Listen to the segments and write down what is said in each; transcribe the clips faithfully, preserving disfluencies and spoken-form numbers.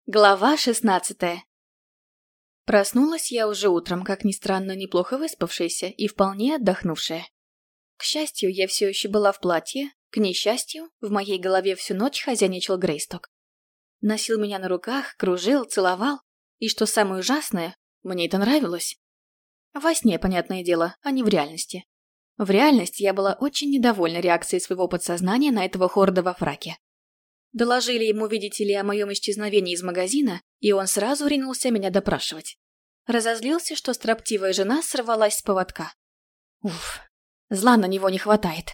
Глава шестнадцатая. Проснулась я уже утром, как ни странно, неплохо выспавшаяся и вполне отдохнувшая. К счастью, я все еще была в платье, к несчастью, в моей голове всю ночь хозяйничал Грейсток. Носил меня на руках, кружил, целовал, и, что самое ужасное, мне это нравилось. Во сне, понятное дело, а не в реальности. В реальности я была очень недовольна реакцией своего подсознания на этого хорда во фраке. Доложили ему, видите ли, о моем исчезновении из магазина, и он сразу ринулся меня допрашивать. Разозлился, что строптивая жена сорвалась с поводка. Уф, зла на него не хватает.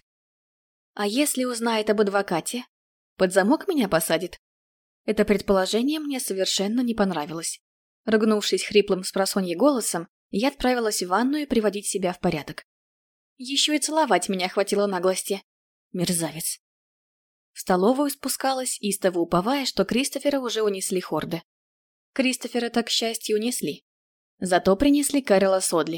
А если узнает об адвокате? Под замок меня посадит? Это предположение мне совершенно не понравилось. Ругнувшись хриплым спросонья голосом, я отправилась в ванную приводить себя в порядок. Еще и целовать меня хватило наглости. Мерзавец. В столовую спускалась, истово уповая, что Кристофера уже унесли хорды. Кристофера так, к счастью, унесли. Зато принесли Кэрролла с Одли.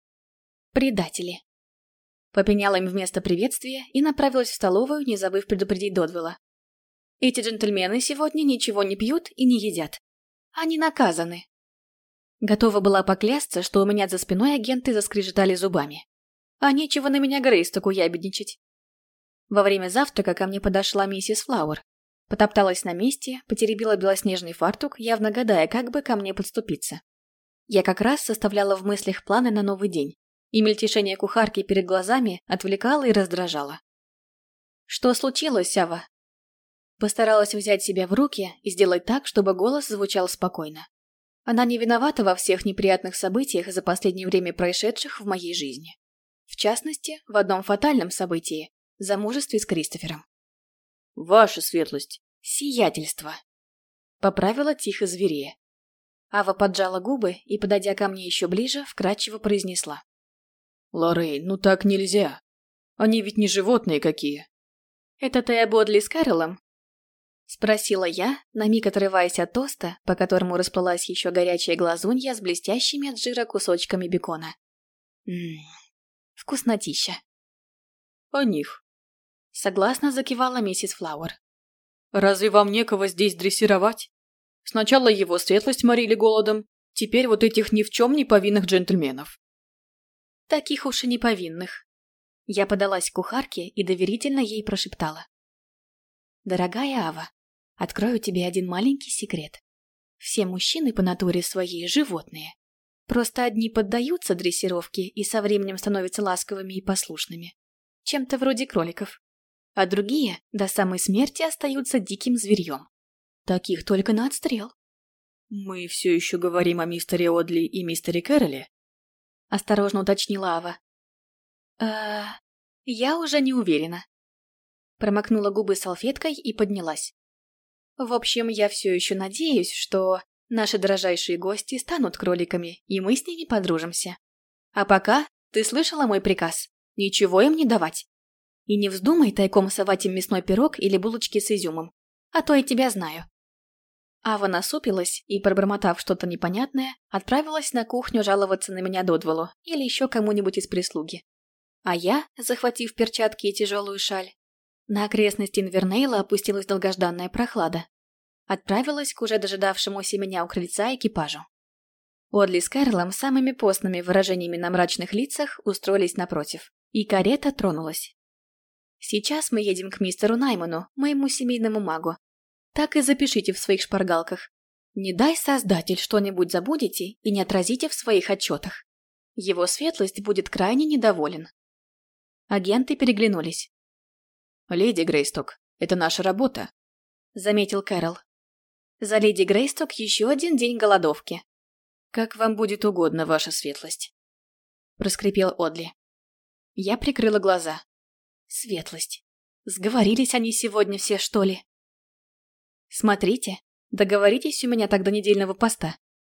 Предатели. Попеняла им вместо приветствия и направилась в столовую, не забыв предупредить Додвелла. Эти джентльмены сегодня ничего не пьют и не едят. Они наказаны. Готова была поклясться, что у меня за спиной агенты заскрежетали зубами. А нечего на меня Грейстоку ябедничать. Во время завтрака ко мне подошла миссис Флауэр. Потопталась на месте, потеребила белоснежный фартук, явно гадая, как бы ко мне подступиться. Я как раз составляла в мыслях планы на новый день, и мельтешение кухарки перед глазами отвлекало и раздражало. «Что случилось, Ава?» Постаралась взять себя в руки и сделать так, чтобы голос звучал спокойно. Она не виновата во всех неприятных событиях за последнее время происшедших в моей жизни. В частности, в одном фатальном событии – замужестве с Кристофером. «Ваша светлость!» «Сиятельство!» Поправила тихо зверея. Ава поджала губы и, подойдя ко мне еще ближе, вкратчиво произнесла. «Лоррейн, ну так нельзя. Они ведь не животные какие». «Это ты об Одли с Кэрроллом?» Спросила я, на миг отрываясь от тоста, по которому расплылась еще горячая глазунья с блестящими от жира кусочками бекона. Ммм, вкуснотища. «О них», — согласно закивала миссис Флауэр. «Разве вам некого здесь дрессировать? Сначала его светлость морили голодом, теперь вот этих ни в чем не повинных джентльменов». «Таких уж и не повинных». Я подалась к кухарке и доверительно ей прошептала. «Дорогая Ава, открою тебе один маленький секрет. Все мужчины по натуре своей животные. Просто одни поддаются дрессировке и со временем становятся ласковыми и послушными. Чем-то вроде кроликов. А другие до самой смерти остаются диким зверьем. Таких только на отстрел». «Мы все еще говорим о мистере Одли и мистере Кэрролле?» Осторожно уточнила Ава. «Э-э, я уже не уверена». Промокнула губы салфеткой и поднялась. «В общем, я все еще надеюсь, что наши дорожайшие гости станут кроликами, и мы с ними подружимся. А пока ты слышала мой приказ? Ничего им не давать. И не вздумай тайком совать им мясной пирог или булочки с изюмом, а то я тебя знаю». Ава насупилась и, пробормотав что-то непонятное, отправилась на кухню жаловаться на меня Додвеллу или еще кому-нибудь из прислуги. А я, захватив перчатки и тяжелую шаль, на окрестности Инвернейла опустилась долгожданная прохлада. Отправилась к уже дожидавшемуся меня у крыльца экипажу. Одли с Кэрроллом самыми постными выражениями на мрачных лицах устроились напротив, и карета тронулась. «Сейчас мы едем к мистеру Найману, моему семейному магу. Так и запишите в своих шпаргалках. Не дай Создатель что-нибудь забудете и не отразите в своих отчетах. Его светлость будет крайне недоволен». Агенты переглянулись. «Леди Грейсток, это наша работа», — заметил Кэрролл. «За леди Грейсток еще один день голодовки». «Как вам будет угодно, ваша светлость», — проскрипел Одли. Я прикрыла глаза. Светлость. Сговорились они сегодня все, что ли? «Смотрите, договоритесь у меня так до недельного поста».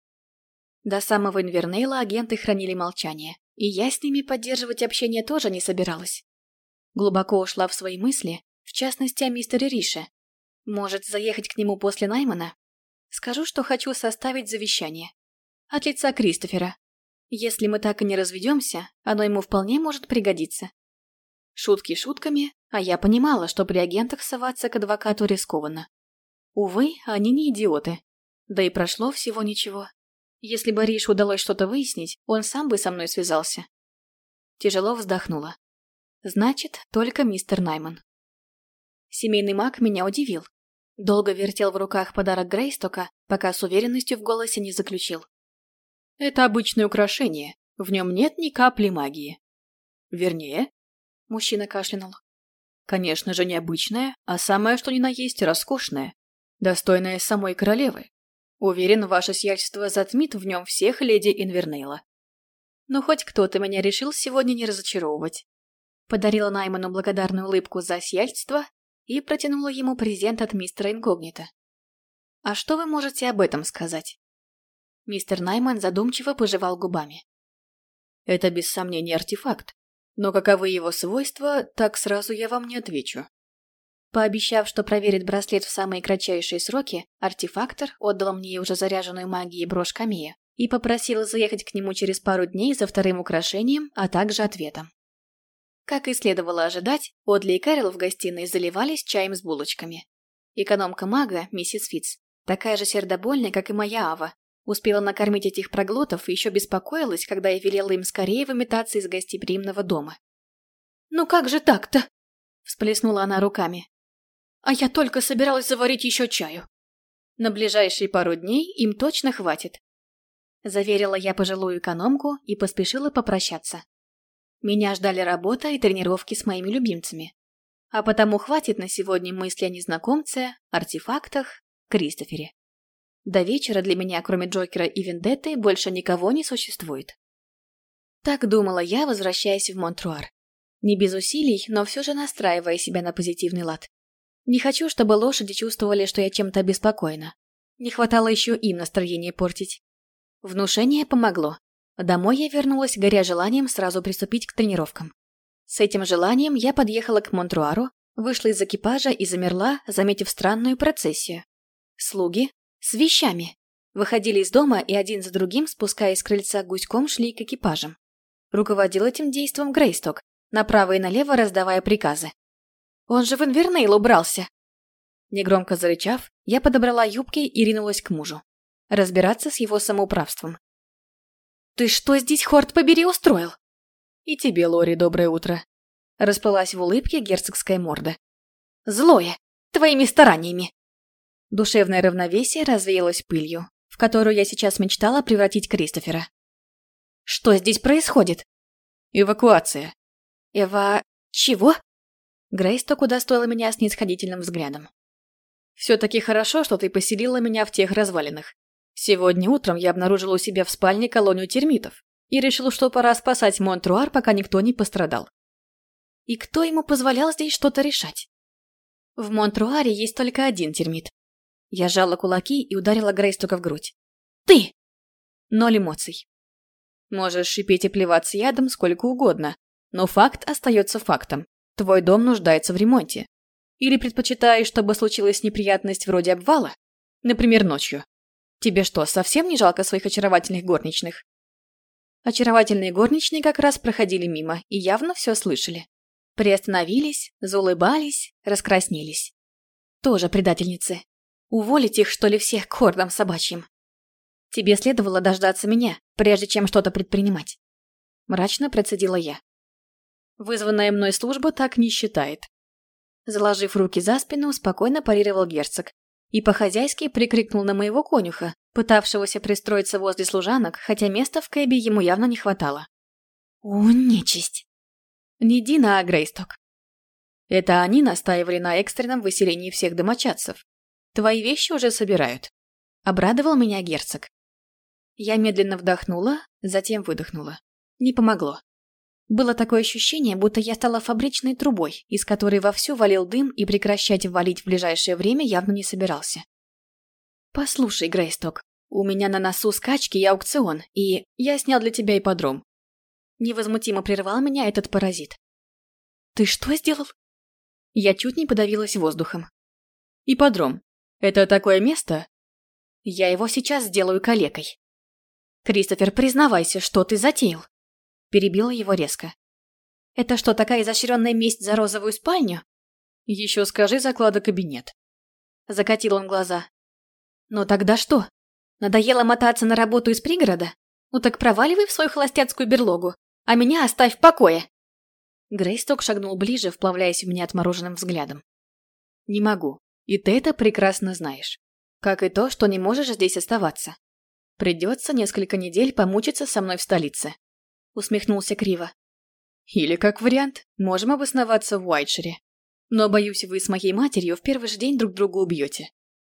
До самого Инвернейла агенты хранили молчание, и я с ними поддерживать общение тоже не собиралась. Глубоко ушла в свои мысли, в частности о мистере Рише. Может, заехать к нему после Наймана? Скажу, что хочу составить завещание. От лица Кристофера. Если мы так и не разведемся, оно ему вполне может пригодиться. Шутки шутками, а я понимала, что при агентах соваться к адвокату рискованно. Увы, они не идиоты. Да и прошло всего ничего. Если бы Риш удалось что-то выяснить, он сам бы со мной связался. Тяжело вздохнула. Значит, только мистер Найман. Семейный маг меня удивил. Долго вертел в руках подарок Грейстока, пока с уверенностью в голосе не заключил. Это обычное украшение, в нем нет ни капли магии. Вернее, мужчина кашлянул. Конечно же, не обычное, а самое что ни на есть роскошное, достойное самой королевы. Уверен, ваше сиятельство затмит в нем всех леди Инвернейла. Но хоть кто-то меня решил сегодня не разочаровывать. Подарила Найману благодарную улыбку за сиятельство и протянула ему презент от мистера Инкогнито. А что вы можете об этом сказать? Мистер Найман задумчиво пожевал губами. Это без сомнения артефакт, но каковы его свойства, так сразу я вам не отвечу. Пообещав, что проверит браслет в самые кратчайшие сроки, артефактор отдал мне уже заряженную магией брошь Камея и попросил заехать к нему через пару дней за вторым украшением, а также ответом. Как и следовало ожидать, Одли и Кэрол в гостиной заливались чаем с булочками. Экономка мага, миссис Фитц, такая же сердобольная, как и моя Ава, успела накормить этих проглотов и еще беспокоилась, когда я велела им скорее выметаться из гостеприимного дома. «Ну как же так-то?» – всплеснула она руками. «А я только собиралась заварить еще чаю. На ближайшие пару дней им точно хватит», – заверила я пожилую экономку и поспешила попрощаться. Меня ждали работа и тренировки с моими любимцами. А потому хватит на сегодня мысли о незнакомце, артефактах, Кристофере. До вечера для меня, кроме Джокера и Вендетты, больше никого не существует. Так думала я, возвращаясь в Монтруар. Не без усилий, но все же настраивая себя на позитивный лад. Не хочу, чтобы лошади чувствовали, что я чем-то обеспокоена. Не хватало еще им настроение портить. Внушение помогло. Домой я вернулась, горя желанием сразу приступить к тренировкам. С этим желанием я подъехала к Монтруару, вышла из экипажа и замерла, заметив странную процессию. Слуги с вещами выходили из дома и один за другим, спускаясь с крыльца, гуськом шли к экипажам. Руководил этим действом Грейсток, направо и налево раздавая приказы. «Он же в Инвернейл убрался!» Негромко зарычав, я подобрала юбки и ринулась к мужу. Разбираться с его самоуправством. «Ты что здесь, хорт побери, устроил?» «И тебе, Лори, доброе утро!» Расплылась в улыбке герцогская морда. «Злое! Твоими стараниями!» Душевное равновесие развеялось пылью, в которую я сейчас мечтала превратить Кристофера. «Что здесь происходит?» «Эвакуация». «Эва... чего?» Грейсток удостоила меня снисходительным взглядом. «Все-таки хорошо, что ты поселила меня в тех развалинах. Сегодня утром я обнаружил у себя в спальне колонию термитов и решил, что пора спасать Монтруар, пока никто не пострадал». «И кто ему позволял здесь что-то решать?» «В Монтруаре есть только один термит». Я сжала кулаки и ударила Грейстока в грудь. «Ты!» Ноль эмоций. Можешь шипеть и плеваться ядом сколько угодно, но факт остается фактом. Твой дом нуждается в ремонте. Или предпочитаешь, чтобы случилась неприятность вроде обвала? Например, ночью. Тебе что, совсем не жалко своих очаровательных горничных?» Очаровательные горничные как раз проходили мимо и явно все слышали. Приостановились, заулыбались, раскраснелись. Тоже предательницы. Уволить их, что ли, всех к хордам собачьим? Тебе следовало дождаться меня, прежде чем что-то предпринимать. Мрачно процедила я. Вызванная мной служба так не считает. Заложив руки за спину, спокойно парировал герцог и по-хозяйски прикрикнул на моего конюха, пытавшегося пристроиться возле служанок, хотя места в кэбе ему явно не хватало. «О, нечисть!» Не Дина, а Грейсток. Это они настаивали на экстренном выселении всех домочадцев. Твои вещи уже собирают. Обрадовал меня герцог. Я медленно вдохнула, затем выдохнула. Не помогло. Было такое ощущение, будто я стала фабричной трубой, из которой вовсю валил дым и прекращать валить в ближайшее время явно не собирался. «Послушай, Грейсток, у меня на носу скачки и аукцион, и я снял для тебя ипподром». Невозмутимо прервал меня этот паразит. «Ты что сделал?» Я чуть не подавилась воздухом. «Ипподром. Это такое место?» «Я его сейчас сделаю калекой». «Кристофер, признавайся, что ты затеял?» Перебила его резко. «Это что, такая изощренная месть за розовую спальню?» «Еще скажи, заклада кабинет». Закатил он глаза. «Ну тогда что? Надоело мотаться на работу из пригорода? Ну так проваливай в свою холостяцкую берлогу, а меня оставь в покое!» Грейсток шагнул ближе, вплавляясь в меня отмороженным взглядом. «Не могу, и ты это прекрасно знаешь. Как и то, что не можешь здесь оставаться. Придется несколько недель помучиться со мной в столице», — усмехнулся криво. «Или, как вариант, можем обосноваться в Уайтшире. Но, боюсь, вы с моей матерью в первый же день друг друга убьете».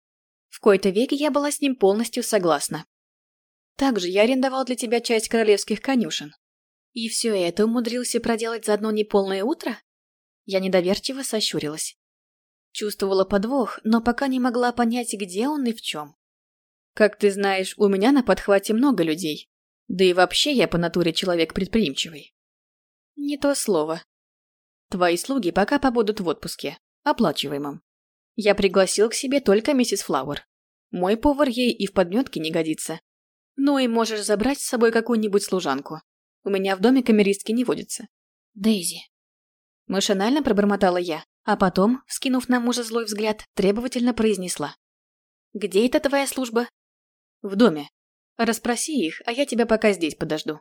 В кои-то веки я была с ним полностью согласна. Также я арендовал для тебя часть королевских конюшен. И все это умудрился проделать за одно неполное утро? Я недоверчиво сощурилась. Чувствовала подвох, но пока не могла понять, где он и в чем. Как ты знаешь, у меня на подхвате много людей. Да и вообще я по натуре человек предприимчивый. Не то слово. Твои слуги пока побудут в отпуске, оплачиваемом. Я пригласил к себе только миссис Флауэр. Мой повар ей и в подметке не годится. Ну и можешь забрать с собой какую-нибудь служанку. У меня в доме камеристки не водится. Дейзи. Машинально пробормотала я, а потом, вскинув на мужа злой взгляд, требовательно произнесла. «Где это твоя служба?» «В доме. Расспроси их, а я тебя пока здесь подожду»,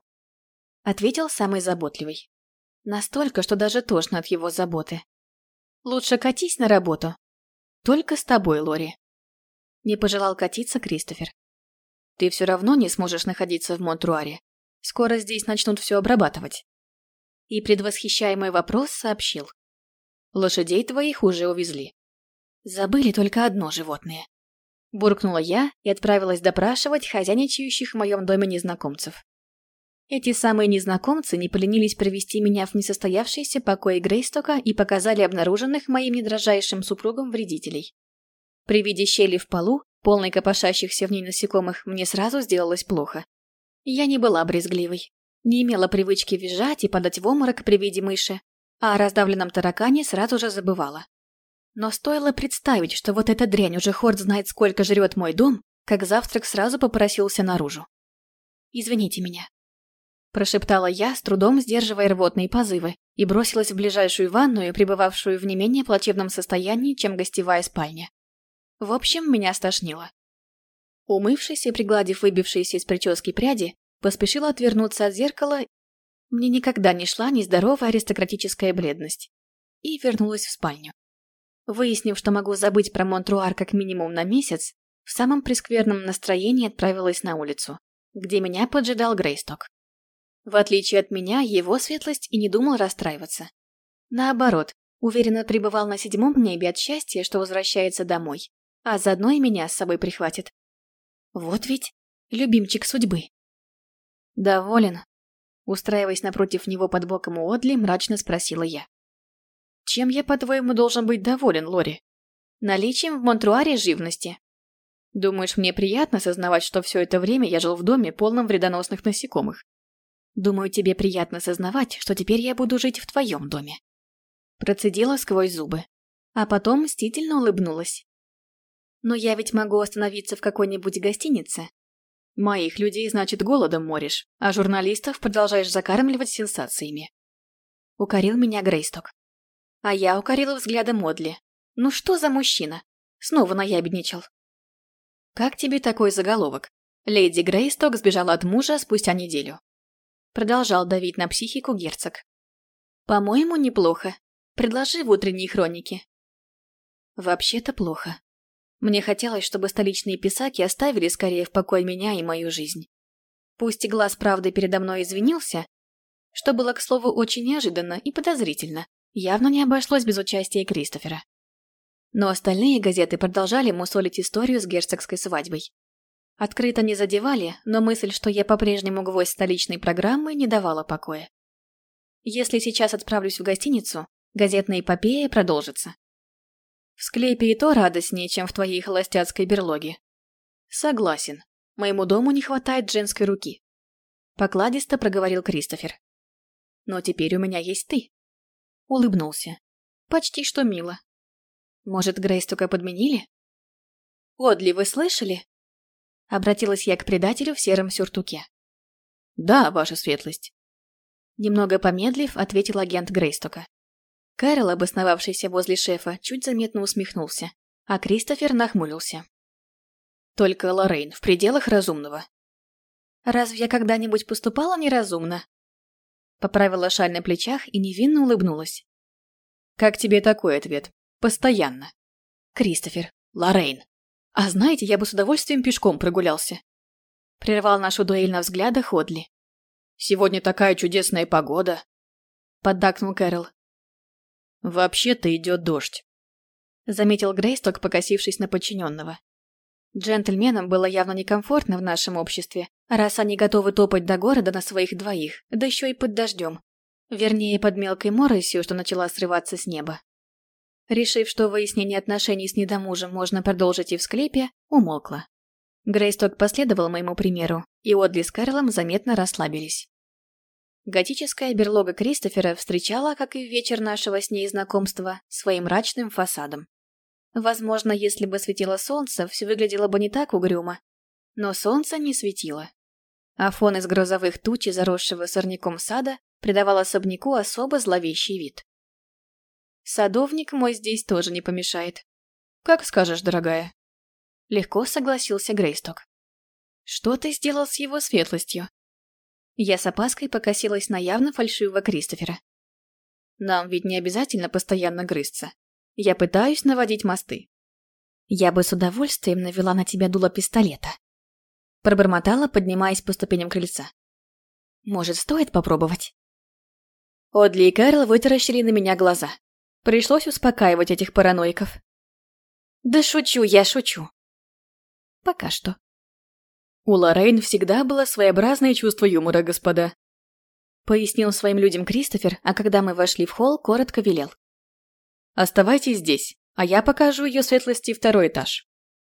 — ответил самый заботливый. Настолько, что даже тошно от его заботы. «Лучше катись на работу. Только с тобой, Лори». Не пожелал катиться Кристофер. «Ты все равно не сможешь находиться в Монтруаре. Скоро здесь начнут все обрабатывать». И предвосхищая мой вопрос, сообщил. «Лошадей твоих уже увезли. Забыли только одно животное». Буркнула я и отправилась допрашивать хозяйничающих в моем доме незнакомцев. Эти самые незнакомцы не поленились провести меня в несостоявшиеся покои Грейстока и показали обнаруженных моим недрожайшим супругом вредителей. При виде щели в полу, полной копошащихся в ней насекомых, мне сразу сделалось плохо. Я не была брезгливой, не имела привычки визжать и падать в обморок при виде мыши, а о раздавленном таракане сразу же забывала. Но стоило представить, что вот эта дрянь уже хорд знает сколько жрет мой дом, как завтрак сразу попросился наружу. «Извините меня», – прошептала я, с трудом сдерживая рвотные позывы, и бросилась в ближайшую ванную, пребывавшую в не менее плачевном состоянии, чем гостевая спальня. В общем, меня стошнило. Умывшись и пригладив выбившиеся из прически пряди, поспешила отвернуться от зеркала. Мне никогда не шла нездоровая аристократическая бледность. И вернулась в спальню. Выяснив, что могу забыть про Монтруар как минимум на месяц, в самом прескверном настроении отправилась на улицу, где меня поджидал Грейсток. В отличие от меня, его светлость и не думал расстраиваться. Наоборот, уверенно пребывал на седьмом небе от счастья, что возвращается домой, а заодно и меня с собой прихватит. Вот ведь любимчик судьбы. «Доволен?» Устраиваясь напротив него под боком у Одли, мрачно спросила я. «Чем я, по-твоему, должен быть доволен, Лори? Наличием в Монтруаре живности? Думаешь, мне приятно сознавать, что все это время я жил в доме, полном вредоносных насекомых? Думаю, тебе приятно сознавать, что теперь я буду жить в твоем доме». Процедила сквозь зубы, а потом мстительно улыбнулась. «Но я ведь могу остановиться в какой-нибудь гостинице. Моих людей, значит, голодом моришь, а журналистов продолжаешь закармливать сенсациями». Укорил меня Грейсток. А я укорила взглядом Одли. Ну что за мужчина? Снова наябедничал. «Как тебе такой заголовок? Леди Грейсток сбежала от мужа спустя неделю». Продолжал давить на психику герцог. «По-моему, неплохо. Предложи в утренней хронике». Вообще-то плохо. Мне хотелось, чтобы столичные писаки оставили скорее в покое меня и мою жизнь. Пусть и глаз правды передо мной извинился, что было, к слову, очень неожиданно и подозрительно, явно не обошлось без участия Кристофера. Но остальные газеты продолжали мусолить историю с герцогской свадьбой. Открыто не задевали, но мысль, что я по-прежнему гвоздь столичной программы, не давала покоя. Если сейчас отправлюсь в гостиницу, газетная эпопея продолжится. В склепе и то радостнее, чем в твоей холостяцкой берлоге. Согласен, моему дому не хватает женской руки. Покладисто проговорил Кристофер. Но теперь у меня есть ты. Улыбнулся. Почти что мило. Может, Грейстока подменили? Одли, вы слышали? Обратилась я к предателю в сером сюртуке. Да, ваша светлость. Немного помедлив, ответил агент Грейстока. Кэрол, обосновавшийся возле шефа, чуть заметно усмехнулся, а Кристофер нахмурился. Только, Лоррейн, в пределах разумного. Разве я когда-нибудь поступала неразумно? Поправила шаль на плечах и невинно улыбнулась. Как тебе такой ответ? Постоянно. Кристофер, Лоррейн. А знаете, я бы с удовольствием пешком прогулялся. Прервал нашу дуэль на взглядах Одли. Сегодня такая чудесная погода. Поддакнул Кэрол. Вообще-то идет дождь. Заметил Грейсток, покосившись на подчиненного. Джентльменам было явно некомфортно в нашем обществе, раз они готовы топать до города на своих двоих, да еще и под дождем. Вернее, под мелкой моросью, что начала срываться с неба. Решив, что выяснение отношений с недомужем можно продолжить и в склепе, умолкла. Грейсток последовал моему примеру, и Одли с Кэролом заметно расслабились. Готическая берлога Кристофера встречала, как и в вечер нашего с ней знакомства, своим мрачным фасадом. Возможно, если бы светило солнце, все выглядело бы не так угрюмо. Но солнце не светило. А фон из грозовых туч и заросшего сорняком сада придавал особняку особо зловещий вид. Садовник мой здесь тоже не помешает. Как скажешь, дорогая. Легко согласился Грейсток. Что ты сделал с его светлостью? Я с опаской покосилась на явно фальшивого Кристофера. Нам ведь не обязательно постоянно грызться. Я пытаюсь наводить мосты. Я бы с удовольствием навела на тебя дуло пистолета. Пробормотала, поднимаясь по ступеням крыльца. Может, стоит попробовать? Одли и Кэрол вытаращили на меня глаза. Пришлось успокаивать этих параноиков. Да шучу, я шучу. Пока что. У Лоррейн всегда было своеобразное чувство юмора, господа. Пояснил своим людям Кристофер, а когда мы вошли в холл, коротко велел. Оставайтесь здесь, а я покажу ее светлости второй этаж.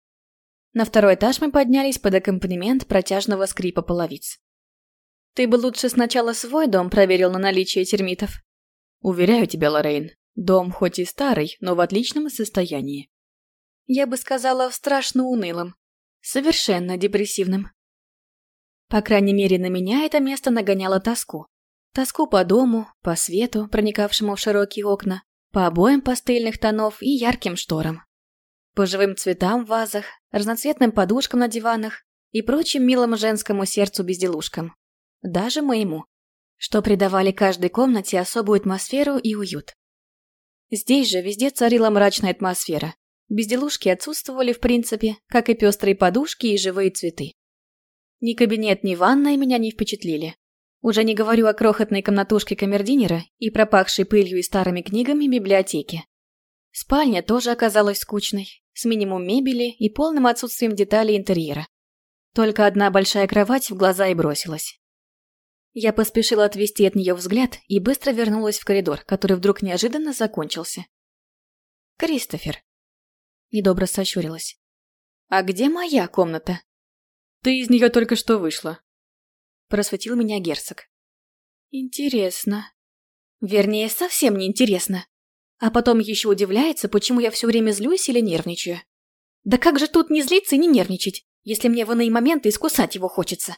На второй этаж мы поднялись под аккомпанемент протяжного скрипа половиц. Ты бы лучше сначала свой дом проверил на наличие термитов. Уверяю тебя, Лоррейн, дом хоть и старый, но в отличном состоянии. Я бы сказала, в страшно унылом. Совершенно депрессивным. По крайней мере, на меня это место нагоняло тоску. Тоску по дому, по свету, проникавшему в широкие окна, по обоям пастельных тонов и ярким шторам. По живым цветам в вазах, разноцветным подушкам на диванах и прочим милому женскому сердцу безделушкам. Даже моему, что придавали каждой комнате особую атмосферу и уют. Здесь же везде царила мрачная атмосфера. Безделушки отсутствовали в принципе, как и пестрые подушки и живые цветы. Ни кабинет, ни ванная меня не впечатлили. Уже не говорю о крохотной комнатушке камердинера и пропахшей пылью и старыми книгами библиотеке. Спальня тоже оказалась скучной, с минимум мебели и полным отсутствием деталей интерьера. Только одна большая кровать в глаза и бросилась. Я поспешила отвести от нее взгляд и быстро вернулась в коридор, который вдруг неожиданно закончился. «Кристофер!» Недобро сощурилась. «А где моя комната?» «Ты из нее только что вышла», — просветил меня герцог. «Интересно. Вернее, совсем не интересно. А потом еще удивляется, почему я все время злюсь или нервничаю. Да как же тут не злиться и не нервничать, если мне в иные моменты искусать его хочется?»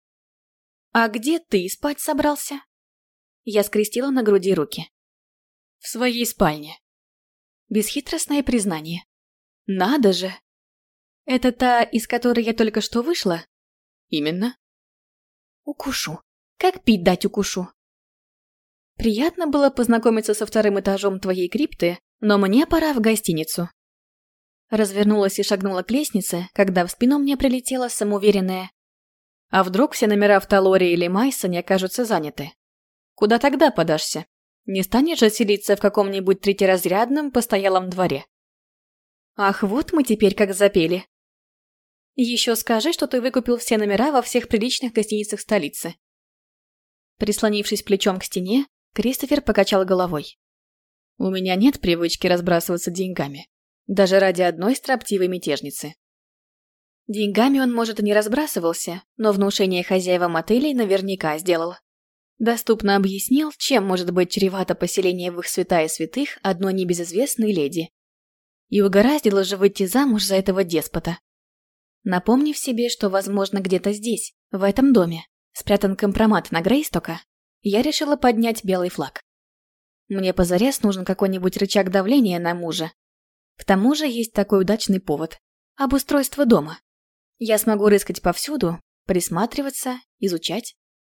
«А где ты спать собрался?» Я скрестила на груди руки. «В своей спальне». Бесхитростное признание. «Надо же! Это та, из которой я только что вышла?» «Именно». «Укушу. Как пить дать укушу?» «Приятно было познакомиться со вторым этажом твоей крипты, но мне пора в гостиницу». Развернулась и шагнула к лестнице, когда в спину мне прилетела самоуверенная. «А вдруг все номера в Талоре или Майсоне окажутся заняты? Куда тогда подашься? Не станешь же селиться в каком-нибудь третьеразрядном постоялом дворе?» «Ах, вот мы теперь как запели. Еще скажи, что ты выкупил все номера во всех приличных гостиницах столицы». Прислонившись плечом к стене, Кристофер покачал головой. «У меня нет привычки разбрасываться деньгами, даже ради одной строптивой мятежницы». Деньгами он, может, и не разбрасывался, но внушение хозяевам отелей наверняка сделал. Доступно объяснил, чем может быть чревато поселение в их святая святых одной небезызвестной леди. И угораздило же выйти замуж за этого деспота. Напомнив себе, что, возможно, где-то здесь, в этом доме, спрятан компромат на Грейстока, я решила поднять белый флаг. Мне позарез нужен какой-нибудь рычаг давления на мужа. К тому же есть такой удачный повод – обустройство дома. Я смогу рыскать повсюду, присматриваться, изучать.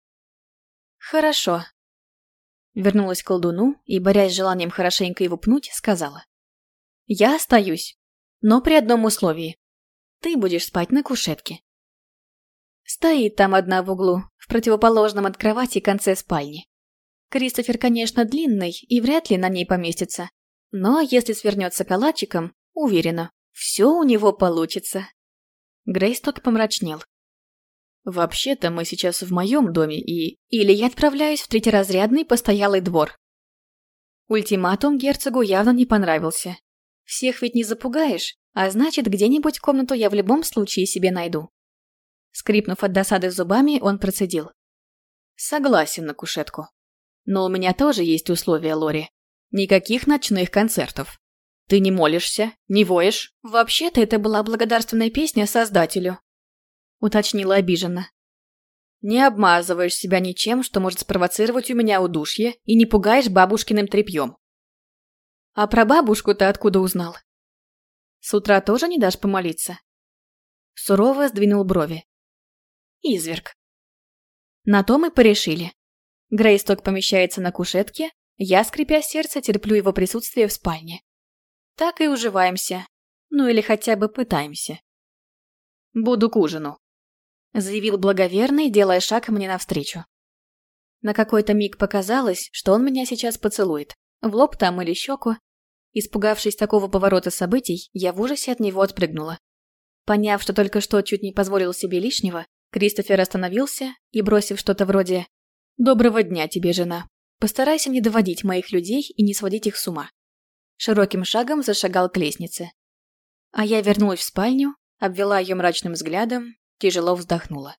Хорошо. Вернулась к колдуну и, борясь с желанием хорошенько его пнуть, сказала. Я остаюсь, но при одном условии. Ты будешь спать на кушетке. Стоит там одна в углу, в противоположном от кровати конце спальни. Кристофер, конечно, длинный и вряд ли на ней поместится. Но если свернется калачиком, уверена, все у него получится. Грейсток помрачнел. Вообще-то мы сейчас в моем доме и... Или я отправляюсь в третьеразрядный постоялый двор. Ультиматум герцогу явно не понравился. Всех ведь не запугаешь, а значит, где-нибудь комнату я в любом случае себе найду. Скрипнув от досады зубами, он процедил. Согласен на кушетку. Но у меня тоже есть условия, Лори. Никаких ночных концертов. Ты не молишься, не воешь. Вообще-то это была благодарственная песня создателю. Уточнила обиженно. Не обмазываешь себя ничем, что может спровоцировать у меня удушье, и не пугаешь бабушкиным тряпьем. А про бабушку-то откуда узнал? С утра тоже не дашь помолиться? Сурово сдвинул брови. Изверг. На то мы порешили. Грейсток помещается на кушетке, я, скрипя сердце, терплю его присутствие в спальне. Так и уживаемся. Ну или хотя бы пытаемся. Буду к ужину. Заявил благоверный, делая шаг мне навстречу. На какой-то миг показалось, что он меня сейчас поцелует. В лоб там или щеку. Испугавшись такого поворота событий, я в ужасе от него отпрыгнула. Поняв, что только что чуть не позволил себе лишнего, Кристофер остановился и, бросив что-то вроде «Доброго дня тебе, жена. Постарайся не доводить моих людей и не сводить их с ума». Широким шагом зашагал к лестнице. А я вернулась в спальню, обвела ее мрачным взглядом, тяжело вздохнула.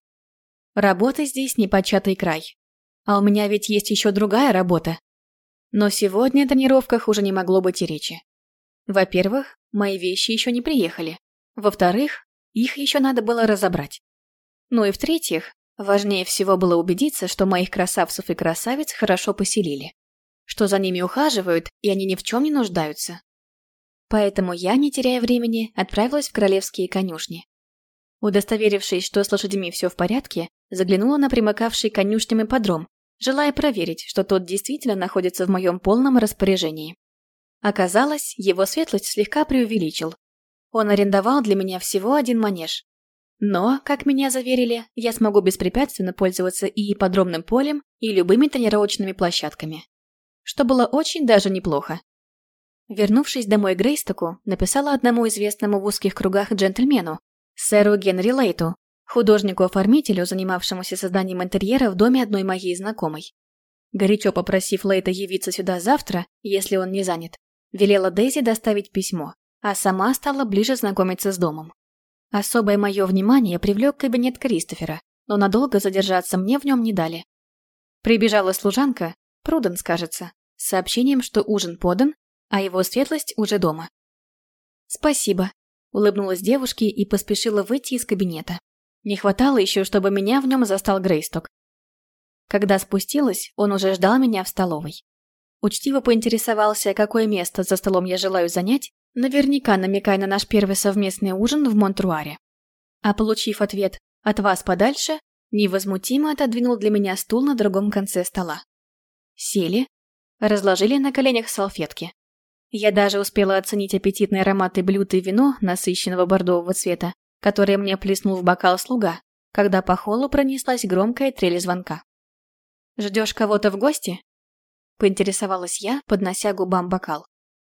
Работа здесь непочатый край. А у меня ведь есть еще другая работа. Но сегодня о тренировках уже не могло быть и речи. Во-первых, мои вещи еще не приехали. Во-вторых, их еще надо было разобрать. Ну и в-третьих, важнее всего было убедиться, что моих красавцев и красавиц хорошо поселили. Что за ними ухаживают, и они ни в чем не нуждаются. Поэтому я, не теряя времени, отправилась в королевские конюшни. Удостоверившись, что с лошадьми все в порядке, заглянула на примыкавший к конюшням ипподром, желая проверить, что тот действительно находится в моем полном распоряжении. Оказалось, его светлость слегка преувеличил. Он арендовал для меня всего один манеж. Но, как меня заверили, я смогу беспрепятственно пользоваться и ипподромным полем, и любыми тренировочными площадками. Что было очень даже неплохо. Вернувшись домой к Грейстоку, написала одному известному в узких кругах джентльмену, сэру Генри Лейту, художнику-оформителю, занимавшемуся созданием интерьера в доме одной моей знакомой. Горячо попросив Лейта явиться сюда завтра, если он не занят, велела Дейзи доставить письмо, а сама стала ближе знакомиться с домом. Особое мое внимание привлек кабинет Кристофера, но надолго задержаться мне в нем не дали. Прибежала служанка, Пруденс, кажется, с сообщением, что ужин подан, а его светлость уже дома. «Спасибо», — улыбнулась девушке и поспешила выйти из кабинета. Не хватало еще, чтобы меня в нем застал Грейсток. Когда спустилась, он уже ждал меня в столовой. Учтиво поинтересовался, какое место за столом я желаю занять, наверняка намекая на наш первый совместный ужин в Монтруаре. А получив ответ «от вас подальше», невозмутимо отодвинул для меня стул на другом конце стола. Сели, разложили на коленях салфетки. Я даже успела оценить аппетитные ароматы блюд и вино насыщенного бордового цвета, которое мне плеснул в бокал слуга, когда по холлу пронеслась громкая трель звонка. «Ждешь кого-то в гости?» — поинтересовалась я, поднося губам бокал.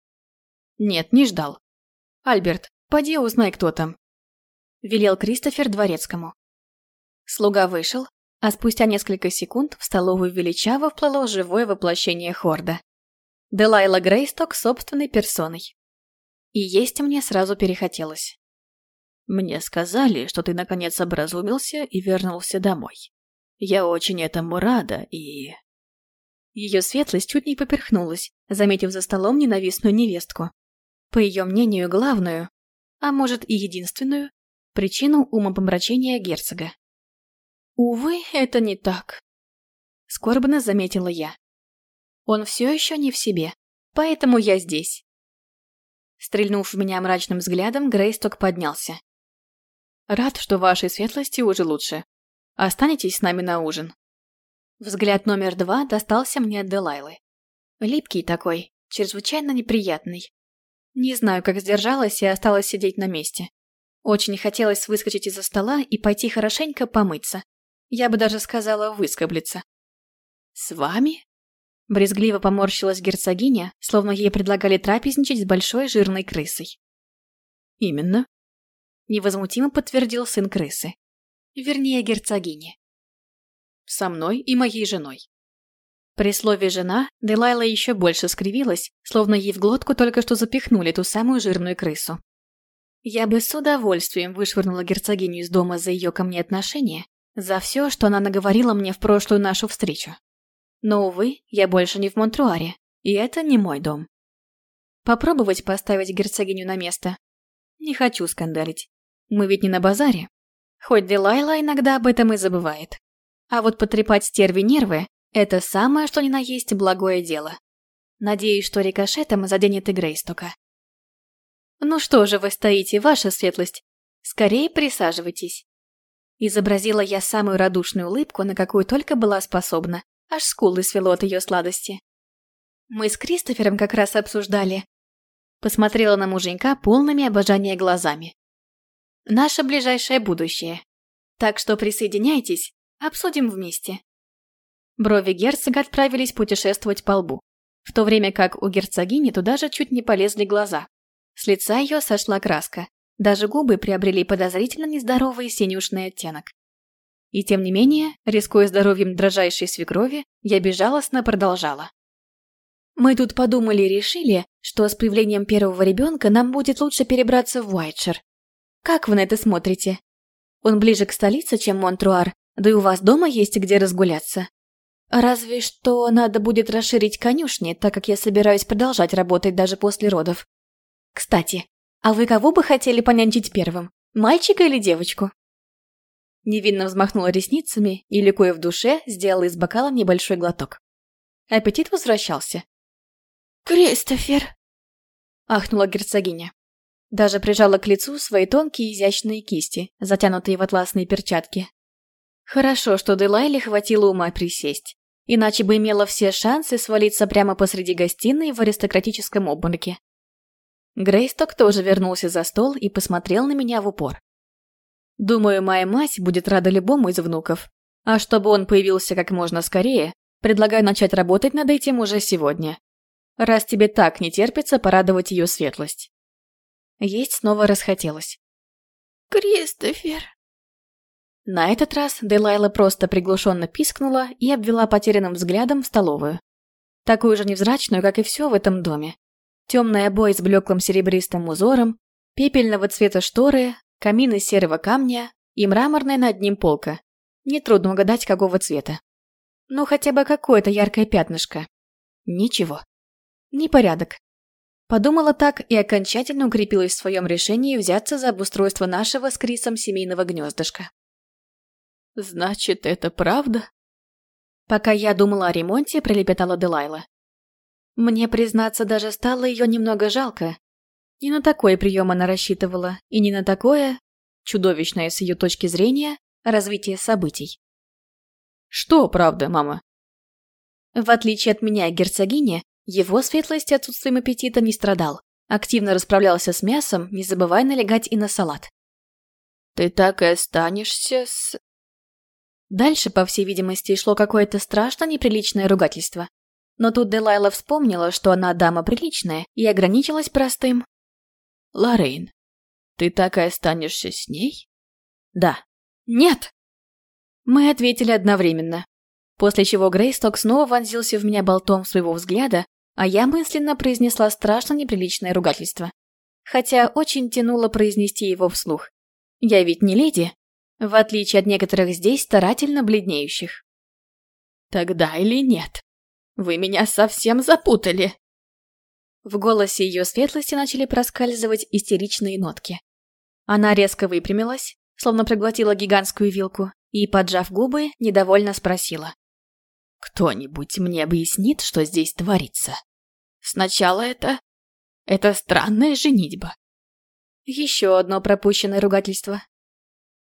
«Нет, не ждал. Альберт, поди узнай, кто там», — велел Кристофер дворецкому. Слуга вышел, а спустя несколько секунд в столовую величаво вплыло живое воплощение Хорда. Делайла Грейсток собственной персоной. И есть мне сразу перехотелось. «Мне сказали, что ты наконец образумился и вернулся домой. Я очень этому рада и...» Ее светлость чуть не поперхнулась, заметив за столом ненавистную невестку. По ее мнению, главную, а может и единственную, причину умопомрачения герцога. «Увы, это не так», — скорбно заметила я. «Он все еще не в себе, поэтому я здесь». Стрельнув в меня мрачным взглядом, Грейсток поднялся. Рад, что вашей светлости уже лучше. Останетесь с нами на ужин. Взгляд номер два достался мне от Делайлы. Липкий такой, чрезвычайно неприятный. Не знаю, как сдержалась и осталась сидеть на месте. Очень хотелось выскочить из-за стола и пойти хорошенько помыться. Я бы даже сказала выскоблиться. «С вами?» Брезгливо поморщилась герцогиня, словно ей предлагали трапезничать с большой жирной крысой. «Именно», — невозмутимо подтвердил сын крысы. Вернее, герцогини. «Со мной и моей женой». При слове «жена» Делайла еще больше скривилась, словно ей в глотку только что запихнули ту самую жирную крысу. Я бы с удовольствием вышвырнула герцогиню из дома за ее ко мне отношение, за все, что она наговорила мне в прошлую нашу встречу. Но, увы, я больше не в Монтруаре, и это не мой дом. Попробовать поставить герцогиню на место? Не хочу скандалить. Мы ведь не на базаре. Хоть Делайла иногда об этом и забывает. А вот потрепать стерви нервы – это самое, что ни на есть благое дело. Надеюсь, что рикошетом заденет и Грейстока. «Ну что же вы стоите, ваша светлость? Скорее присаживайтесь». Изобразила я самую радушную улыбку, на какую только была способна. Аж скулы свело от ее сладости. Мы с Кристофером как раз обсуждали. Посмотрела на муженька полными обожания глазами. Наше ближайшее будущее. Так что присоединяйтесь, обсудим вместе. Брови герцога отправились путешествовать по лбу, в то время как у герцогини туда же чуть не полезли глаза. С лица ее сошла краска, даже губы приобрели подозрительно нездоровый синюшный оттенок. И тем не менее, рискуя здоровьем дрожайшей свекрови, я безжалостно продолжала. Мы тут подумали и решили, что с появлением первого ребенка нам будет лучше перебраться в Уайтшир. Как вы на это смотрите? Он ближе к столице, чем Монтруар, да и у вас дома есть где разгуляться. Разве что надо будет расширить конюшни, так как я собираюсь продолжать работать даже после родов. Кстати, а вы кого бы хотели понянчить первым, мальчика или девочку? Невинно взмахнула ресницами и, ликуя в душе, сделала из бокала небольшой глоток. Аппетит возвращался. «Кристофер!» – ахнула герцогиня. Даже прижала к лицу свои тонкие изящные кисти, затянутые в атласные перчатки. Хорошо, что Делайле хватило ума присесть, иначе бы имела все шансы свалиться прямо посреди гостиной в аристократическом обмороке. Грейсток тоже вернулся за стол и посмотрел на меня в упор. Думаю, моя мать будет рада любому из внуков. А чтобы он появился как можно скорее, предлагаю начать работать над этим уже сегодня. Раз тебе так не терпится порадовать ее светлость. Есть снова расхотелось. «Кристофер!» На этот раз Делайла просто приглушенно пискнула и обвела потерянным взглядом в столовую. Такую же невзрачную, как и все в этом доме. Темные обои с блеклым серебристым узором, пепельного цвета шторы, камин из серого камня и мраморная над ним полка. Нетрудно угадать, какого цвета. Ну, хотя бы какое-то яркое пятнышко. Ничего. Непорядок. Подумала так и окончательно укрепилась в своем решении взяться за обустройство нашего с Крисом семейного гнездышка. «Значит, это правда?» Пока я думала о ремонте, пролепетала Делайла. Мне, признаться, даже стало ее немного жалко. Не на такой прием она рассчитывала, и не на такое, чудовищное с ее точки зрения, развитие событий. «Что правда, мама?» В отличие от меня и герцогини, его светлость отсутствием аппетита не страдал. Активно расправлялся с мясом, не забывая налегать и на салат. «Ты так и останешься с...» Дальше, по всей видимости, шло какое-то страшно неприличное ругательство. Но тут Делайла вспомнила, что она дама приличная, и ограничилась простым. «Лоррейн, ты так и останешься с ней?» «Да». «Нет!» Мы ответили одновременно, после чего Грейсток снова вонзился в меня болтом своего взгляда, а я мысленно произнесла страшно неприличное ругательство. Хотя очень тянуло произнести его вслух. Я ведь не леди, в отличие от некоторых здесь старательно бледнеющих. «Тогда или нет? Вы меня совсем запутали!» В голосе ее светлости начали проскальзывать истеричные нотки. Она резко выпрямилась, словно проглотила гигантскую вилку, и, поджав губы, недовольно спросила. «Кто-нибудь мне объяснит, что здесь творится? Сначала это... это странная женитьба». Еще одно пропущенное ругательство.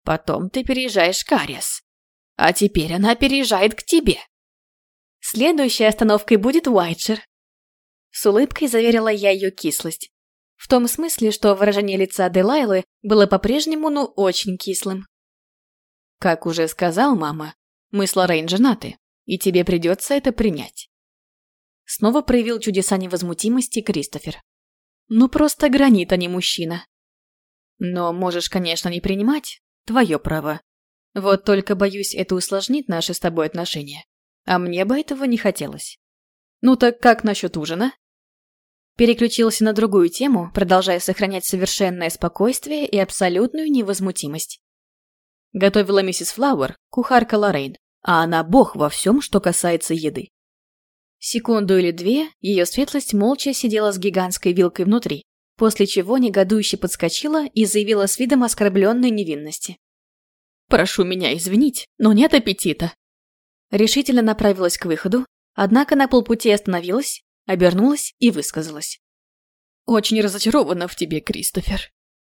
Потом ты переезжаешь к Ариас. А теперь она переезжает к тебе. Следующей остановкой будет Уайтшир. С улыбкой заверила я ее кислость. В том смысле, что выражение лица Делайлы было по-прежнему, ну, очень кислым. Как уже сказал мама, мы с Лоррейн женаты, и тебе придется это принять. Снова проявил чудеса невозмутимости Кристофер. Ну, просто гранит, а не мужчина. Но можешь, конечно, не принимать. Твое право. Вот только, боюсь, это усложнит наши с тобой отношения. А мне бы этого не хотелось. Ну так как насчет ужина? Переключился на другую тему, продолжая сохранять совершенное спокойствие и абсолютную невозмутимость. Готовила миссис Флауэр, кухарка Лоррейн, а она бог во всем, что касается еды. Секунду или две ее светлость молча сидела с гигантской вилкой внутри, после чего негодующе подскочила и заявила с видом оскорбленной невинности. «Прошу меня извинить, но нет аппетита». Решительно направилась к выходу, однако на полпути остановилась, обернулась и высказалась. «Очень разочарована в тебе, Кристофер».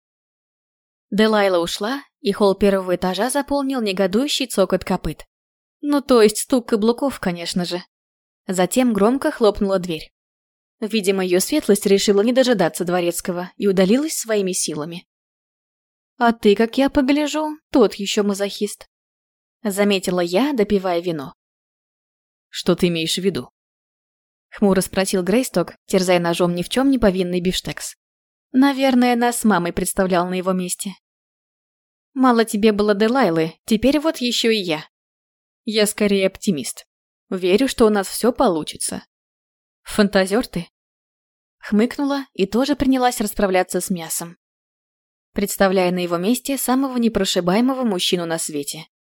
Делайла ушла, и холл первого этажа заполнил негодующий цокот копыт. Ну, то есть стук каблуков, конечно же. Затем громко хлопнула дверь. Видимо, ее светлость решила не дожидаться дворецкого и удалилась своими силами. «А ты, как я погляжу, тот еще мазохист», — заметила я, допивая вино. «Что ты имеешь в виду?» — хмуро спросил Грейсток, терзая ножом ни в чем не повинный бифштекс. Наверное, нас с мамой представлял на его месте. «Мало тебе было Делайлы, теперь вот еще и я. Я скорее оптимист. Верю, что у нас все получится. Фантазер ты?» Хмыкнула и тоже принялась расправляться с мясом, представляя на его месте самого непрошибаемого мужчину на свете.